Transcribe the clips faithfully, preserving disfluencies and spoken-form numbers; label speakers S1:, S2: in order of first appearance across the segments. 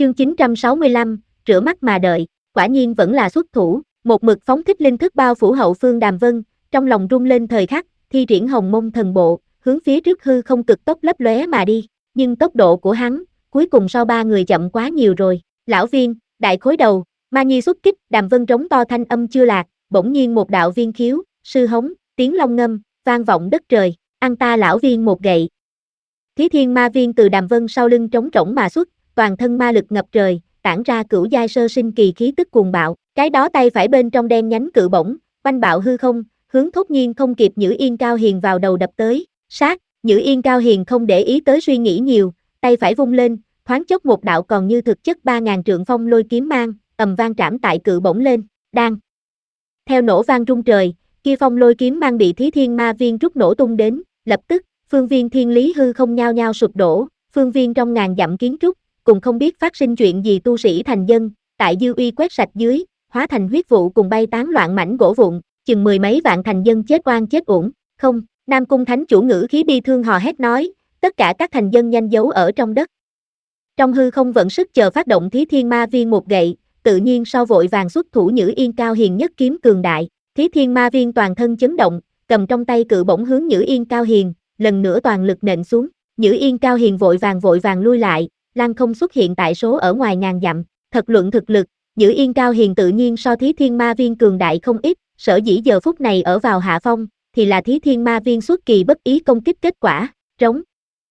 S1: Chương chín trăm sáu mươi lăm, rửa mắt mà đợi, quả nhiên vẫn là xuất thủ, một mực phóng thích linh thức bao phủ hậu phương Đàm Vân, trong lòng rung lên thời khắc, thi triển Hồng Mông Thần Bộ, hướng phía trước hư không cực tốc lấp lóe mà đi, nhưng tốc độ của hắn, cuối cùng sau ba người chậm quá nhiều rồi. Lão Viên, đại khối đầu, ma nhi xuất kích, Đàm Vân trống to thanh âm chưa lạc, bỗng nhiên một đạo viên khiếu, sư hống, tiếng long ngâm, vang vọng đất trời, ăn ta lão Viên một gậy. Thí Thiên Ma Viên từ Đàm Vân sau lưng trống trỗng mà xuất, toàn thân ma lực ngập trời, tản ra cửu giai sơ sinh kỳ khí tức cuồng bạo, cái đó tay phải bên trong đen nhánh cự bổng, oanh bạo hư không, hướng Thốt Nhiên không kịp Nhữ Yên Cao Hiền vào đầu đập tới, sát, Nhữ Yên Cao Hiền không để ý tới suy nghĩ nhiều, tay phải vung lên, thoáng chốc một đạo còn như thực chất ba ngàn trượng phong lôi kiếm mang, ầm vang trảm tại cự bổng lên, đang. Theo nổ vang rung trời, kia phong lôi kiếm mang bị Thí Thiên Ma Viên rút nổ tung đến, lập tức, phương viên thiên lý hư không nhao nhao sụp đổ, phương viên trong ngàn dặm kiến trúc, cùng không biết phát sinh chuyện gì tu sĩ thành dân, tại dư uy quét sạch dưới, hóa thành huyết vụ cùng bay tán loạn mảnh gỗ vụn, chừng mười mấy vạn thành dân chết oan chết uổng, không, Nam Cung Thánh chủ ngữ khí bi thương hò hét nói, tất cả các thành dân nhanh giấu ở trong đất. Trong hư không vận sức chờ phát động Thí Thiên Ma Viên một gậy, tự nhiên sau vội vàng xuất thủ Nhữ Yên Cao Hiền nhất kiếm cường đại, Thí Thiên Ma Viên toàn thân chấn động, cầm trong tay cự bổng hướng Nhữ Yên Cao Hiền, lần nữa toàn lực nện xuống, Nhữ Yên Cao Hiền vội vàng vội vàng lui lại, lăng không xuất hiện tại số ở ngoài ngàn dặm, thật luận thực lực, Nhữ Yên Cao Hiền tự nhiên so Thí Thiên Ma Viên cường đại không ít, sở dĩ giờ phút này ở vào hạ phong, thì là Thí Thiên Ma Viên xuất kỳ bất ý công kích kết quả, trống.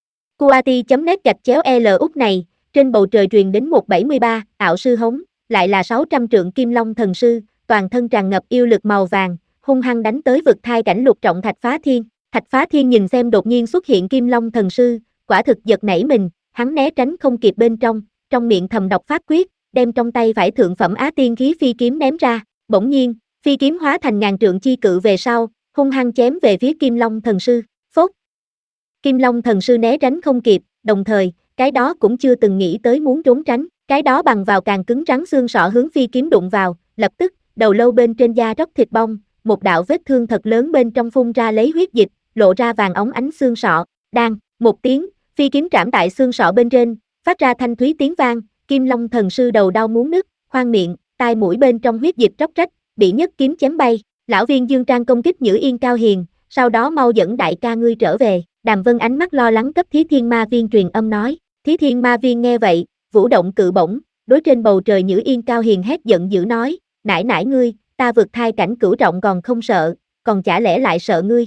S1: Kuati.net gạch chéo L út này, trên bầu trời truyền đến một bảy ba, ảo sư hống, lại là sáu trăm trượng Kim Long thần sư, toàn thân tràn ngập yêu lực màu vàng, hung hăng đánh tới vực thai cảnh lục trọng Thạch Phá Thiên. Thạch Phá Thiên nhìn xem đột nhiên xuất hiện Kim Long thần sư, quả thực giật nảy mình, hắn né tránh không kịp bên trong, trong miệng thầm đọc pháp quyết, đem trong tay phải thượng phẩm Á Tiên khí phi kiếm ném ra, bỗng nhiên, phi kiếm hóa thành ngàn trượng chi cự về sau, hung hăng chém về phía Kim Long thần sư, phốt. Kim Long thần sư né tránh không kịp, đồng thời, cái đó cũng chưa từng nghĩ tới muốn trốn tránh, cái đó bằng vào càng cứng rắn xương sọ hướng phi kiếm đụng vào, lập tức, đầu lâu bên trên da róc thịt bong, một đạo vết thương thật lớn bên trong phun ra lấy huyết dịch, lộ ra vàng óng ánh xương sọ, đang, một tiếng, phi kiếm trảm tại xương sọ bên trên, phát ra thanh thúy tiếng vang, Kim Long thần sư đầu đau muốn nứt, khoang miệng, tai mũi bên trong huyết dịch róc rách, bị nhất kiếm chém bay, lão Viên Dương Trang công kích Nhữ Yên Cao Hiền, sau đó mau dẫn đại ca ngươi trở về, Đàm Vân ánh mắt lo lắng cấp Thí Thiên Ma Viên truyền âm nói, Thí Thiên Ma Viên nghe vậy, vũ động cự bổng, đối trên bầu trời Nhữ Yên Cao Hiền hét giận dữ nói, nải nải ngươi, ta vượt thai cảnh cửu trọng còn không sợ, còn chả lẽ lại sợ ngươi.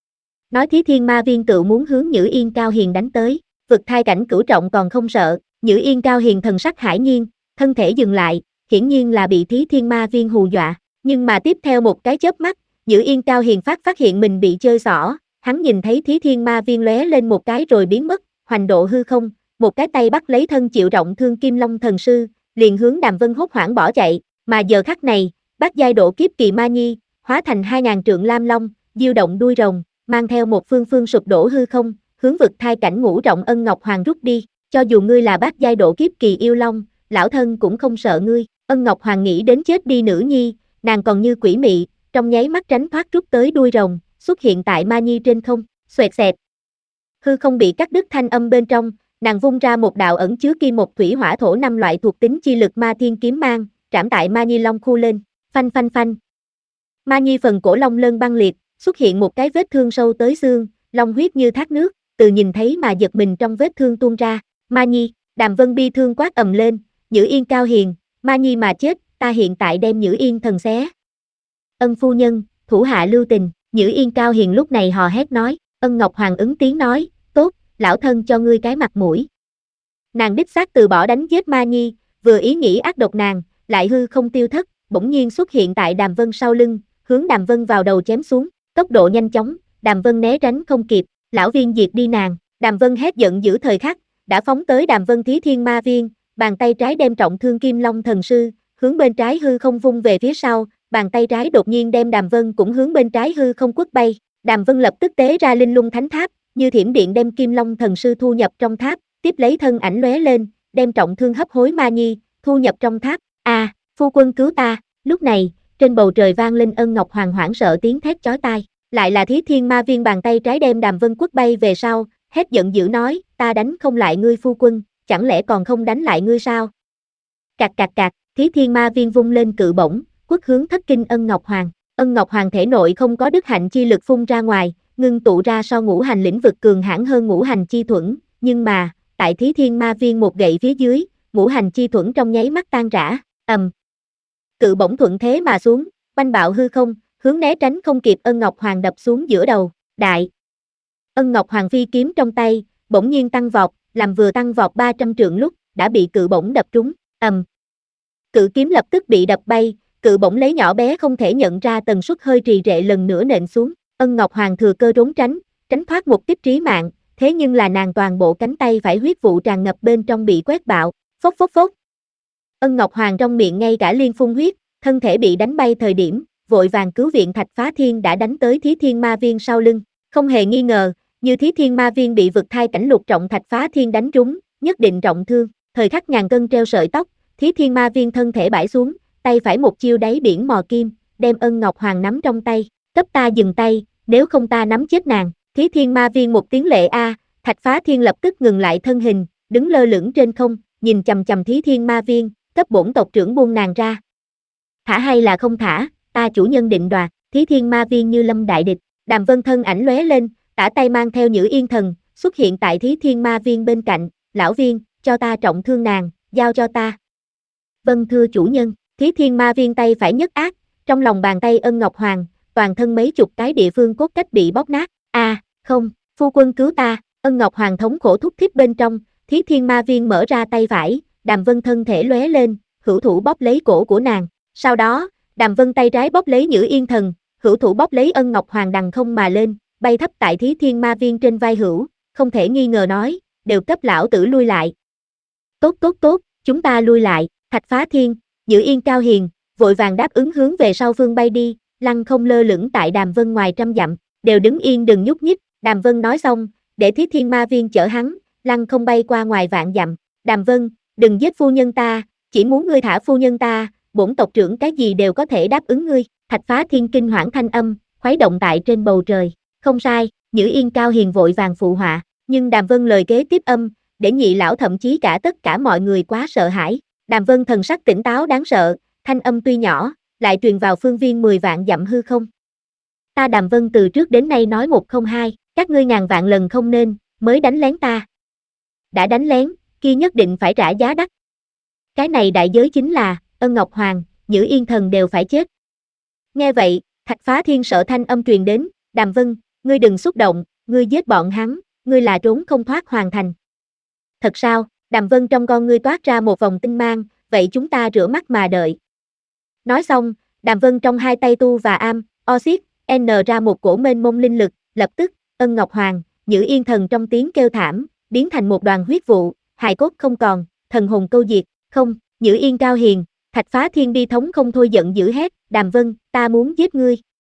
S1: Nói Thí Thiên Ma Viên tự muốn hướng Nhữ Yên Cao Hiền đánh tới, vực thai cảnh cửu trọng còn không sợ, Nhữ Yên Cao Hiền thần sắc hải nhiên, thân thể dừng lại, hiển nhiên là bị Thí Thiên Ma Viên hù dọa, nhưng mà tiếp theo một cái chớp mắt, Nhữ Yên Cao Hiền phát phát hiện mình bị chơi xỏ, hắn nhìn thấy Thí Thiên Ma Viên lóe lên một cái rồi biến mất, hoành độ hư không, một cái tay bắt lấy thân chịu trọng thương Kim Long thần sư, liền hướng Đàm Vân hốt hoảng bỏ chạy, mà giờ khắc này, bát giai độ kiếp kỳ ma nhi, hóa thành hai ngàn trượng lam long, diêu động đuôi rồng, mang theo một phương phương sụp đổ hư không, hướng vực thai cảnh ngũ trọng Ân Ngọc Hoàng rút đi, cho dù ngươi là bát giai độ kiếp kỳ yêu long, lão thân cũng không sợ ngươi. Ân Ngọc Hoàng nghĩ đến chết đi nữ nhi, nàng còn như quỷ mị, trong nháy mắt tránh thoát rút tới đuôi rồng, xuất hiện tại ma nhi trên không, xoẹt xẹt. Hư không bị cắt đứt thanh âm bên trong, nàng vung ra một đạo ẩn chứa kim một thủy hỏa thổ năm loại thuộc tính chi lực ma thiên kiếm mang, trảm tại ma nhi long khu lên, phanh phanh phanh. Ma nhi phần cổ long lân băng liệt, xuất hiện một cái vết thương sâu tới xương, long huyết như thác nước, từ nhìn thấy mà giật mình trong vết thương tuôn ra. Ma nhi, Đàm Vân bi thương quát ầm lên, Nhữ Yên Cao Hiền, ma nhi mà chết, ta hiện tại đem Nhữ Yên thần xé. Ân phu nhân, thủ hạ lưu tình, Nhữ Yên Cao Hiền lúc này hò hét nói, Ân Ngọc Hoàng ứng tiếng nói, tốt, lão thân cho ngươi cái mặt mũi. Nàng đích xác từ bỏ đánh giết ma nhi, vừa ý nghĩ ác độc nàng, lại hư không tiêu thất, bỗng nhiên xuất hiện tại Đàm Vân sau lưng, hướng Đàm Vân vào đầu chém xuống, tốc độ nhanh chóng, Đàm Vân né tránh không kịp, lão Viên diệt đi nàng, Đàm Vân hét giận dữ thời khắc, đã phóng tới Đàm Vân Thí Thiên Ma Viên, bàn tay trái đem trọng thương Kim Long thần sư, hướng bên trái hư không vung về phía sau, bàn tay trái đột nhiên đem Đàm Vân cũng hướng bên trái hư không quất bay, Đàm Vân lập tức tế ra Linh Lung Thánh Tháp, như thiểm điện đem Kim Long thần sư thu nhập trong tháp, tiếp lấy thân ảnh lóe lên, đem trọng thương hấp hối ma nhi, thu nhập trong tháp, a, à, phu quân cứu ta, lúc này, trên bầu trời vang lên Ân Ngọc Hoàng hoảng sợ tiếng thét chói tai, lại là Thí Thiên Ma Viên bàn tay trái đem Đàm Vân quất bay về sau, hét giận dữ nói, ta đánh không lại ngươi phu quân, chẳng lẽ còn không đánh lại ngươi sao? Cạc cạc cạc, Thí Thiên Ma Viên vung lên cự bổng, quất hướng thất kinh Ân Ngọc Hoàng. Ân Ngọc Hoàng thể nội không có đức hạnh chi lực phun ra ngoài, ngưng tụ ra so ngũ hành lĩnh vực cường hãn hơn ngũ hành chi thuẫn, nhưng mà, tại Thí Thiên Ma Viên một gậy phía dưới, ngũ hành chi thuẫn trong nháy mắt tan rã, ầm. Cự bổng thuận thế mà xuống, oanh bạo hư không, hướng né tránh không kịp Ân Ngọc Hoàng đập xuống giữa đầu, đại. Ân Ngọc Hoàng phi kiếm trong tay, bỗng nhiên tăng vọt, làm vừa tăng vọt ba trăm trượng lúc, đã bị cự bổng đập trúng, ầm. Cự kiếm lập tức bị đập bay, cự bổng lấy nhỏ bé không thể nhận ra tần suất hơi trì trệ lần nữa nện xuống, Ân Ngọc Hoàng thừa cơ trốn tránh, tránh thoát một kích trí mạng, thế nhưng là nàng toàn bộ cánh tay phải huyết vụ tràn ngập bên trong bị quét bạo, phốc phốc phốc. Ân Ngọc Hoàng trong miệng ngay cả liên phun huyết, thân thể bị đánh bay thời điểm, vội vàng cứu viện Thạch Phá Thiên đã đánh tới Thí Thiên Ma Viên sau lưng, không hề nghi ngờ, như Thí Thiên Ma Viên bị vực thai cảnh lục trọng Thạch Phá Thiên đánh trúng, nhất định trọng thương, thời khắc ngàn cân treo sợi tóc, Thí Thiên Ma Viên thân thể bãi xuống, tay phải một chiêu đáy biển mò kim, đem Ân Ngọc Hoàng nắm trong tay, cấp ta dừng tay, nếu không ta nắm chết nàng. Thí Thiên Ma Viên một tiếng lệ a, Thạch Phá Thiên lập tức ngừng lại thân hình, đứng lơ lửng trên không, nhìn chằm chằm Thí Thiên Ma Viên, cấp bổn tộc trưởng buông nàng ra. Thả hay là không thả, ta chủ nhân định đoạt. Thí Thiên Ma Viên như lâm đại địch, Đàm Vân thân ảnh lóe lên, tả tay mang theo Nhữ Yên Thần, xuất hiện tại Thí Thiên Ma Viên bên cạnh, lão viên, cho ta trọng thương nàng, giao cho ta. Vâng thưa chủ nhân. Thí Thiên Ma Viên tay phải nhất ác, trong lòng bàn tay Ân Ngọc Hoàng, toàn thân mấy chục cái địa phương cốt cách bị bóp nát, a à, không, phu quân cứu ta, Ân Ngọc Hoàng thống khổ thúc thiết bên trong, Thí Thiên Ma Viên mở ra tay phải, Đàm Vân thân thể lóe lên, hữu thủ bóp lấy cổ của nàng, sau đó, Đàm Vân tay trái bóp lấy Nhữ Yên Thần, hữu thủ bóp lấy Ân Ngọc Hoàng đằng không mà lên, bay thấp tại Thí Thiên Ma Viên trên vai hữu, không thể nghi ngờ nói, đều cấp lão tử lui lại. Tốt tốt tốt, chúng ta lui lại, Thạch Phá Thiên, Nhữ Yên Cao Hiền, vội vàng đáp ứng hướng về sau phương bay đi, lăng không lơ lửng tại Đàm Vân ngoài trăm dặm, đều đứng yên đừng nhúc nhích, Đàm Vân nói xong, để Thí Thiên Ma Viên chở hắn, lăng không bay qua ngoài vạn dặm, Đàm Vân, đừng giết phu nhân ta, chỉ muốn ngươi thả phu nhân ta, bổn tộc trưởng cái gì đều có thể đáp ứng ngươi, Thạch Phá Thiên kinh hoảng thanh âm, khuấy động tại trên bầu trời, không sai, Nhữ Yên Cao Hiền vội vàng phụ họa, nhưng Đàm Vân lời kế tiếp âm, để nhị lão thậm chí cả tất cả mọi người quá sợ hãi. Đàm Vân thần sắc tỉnh táo đáng sợ, thanh âm tuy nhỏ, lại truyền vào phương viên mười vạn dặm hư không. Ta Đàm Vân từ trước đến nay nói một không hai, các ngươi ngàn vạn lần không nên, mới đánh lén ta. Đã đánh lén, kia nhất định phải trả giá đắt. Cái này đại giới chính là, Ân Ngọc Hoàng, Nhữ Yên Thần đều phải chết. Nghe vậy, Thạch Phá Thiên sợ thanh âm truyền đến, Đàm Vân, ngươi đừng xúc động, ngươi giết bọn hắn, ngươi là trốn không thoát hoàn thành. Thật sao? Đàm Vân trong con ngươi toát ra một vòng tinh mang, vậy chúng ta rửa mắt mà đợi. Nói xong, Đàm Vân trong hai tay tu và am, Oxit, N ra một cổ mênh mông linh lực, lập tức, Ân Ngọc Hoàng, Nhữ Yên Thần trong tiếng kêu thảm, biến thành một đoàn huyết vụ, hài cốt không còn, thần hồn câu diệt, không, Nhữ Yên Cao Hiền, Thạch Phá Thiên bi thống không thôi giận dữ hét, Đàm Vân, ta muốn giết ngươi.